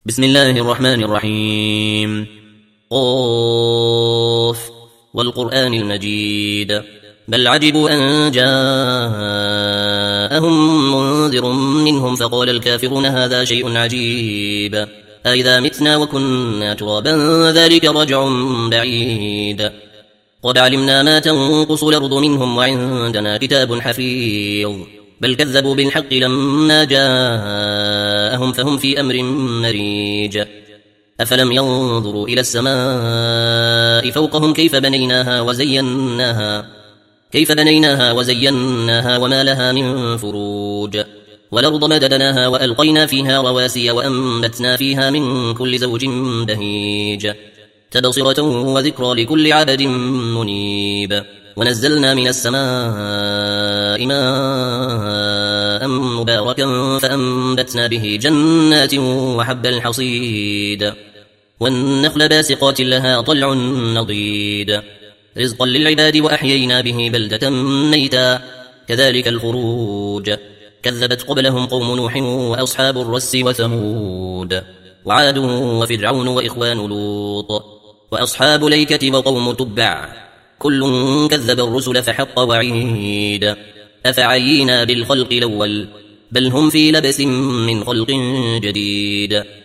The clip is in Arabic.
بسم الله الرحمن الرحيم. قاف والقرآن المجيد بل عجبوا أن جاءهم منذر منهم فقال الكافرون هذا شيء عجيب أإذا متنا وكنا ترابا ذلك رجع بعيد قد علمنا ما تنقص الأرض منهم وعندنا كتاب حفيظ بل كذبوا بالحق لما جاءهم فهم في أمر مريج أفلم ينظروا إلى السماء فوقهم كيف بنيناها وزيناها وما لها من فروج والأرض مددناها وألقينا فيها رواسي وأنبتنا فيها من كل زوج بهيج تبصرة وذكرى لكل عبد منيب ونزلنا من السماء ماء مباركا فأنبتنا به جنات وحب الحصيد والنخل باسقات لها طلع نضيد رزقا للعباد وأحيينا به بلدة ميتا كذلك الخروج كذبت قبلهم قوم نوح وأصحاب الرس وثمود وعاد وفرعون وإخوان لوط وأصحاب الأيكة وقوم تبع كل كذب الرسل فحق وعيد أفعينا بالخلق الأول بل هم في لبس من خلق جديد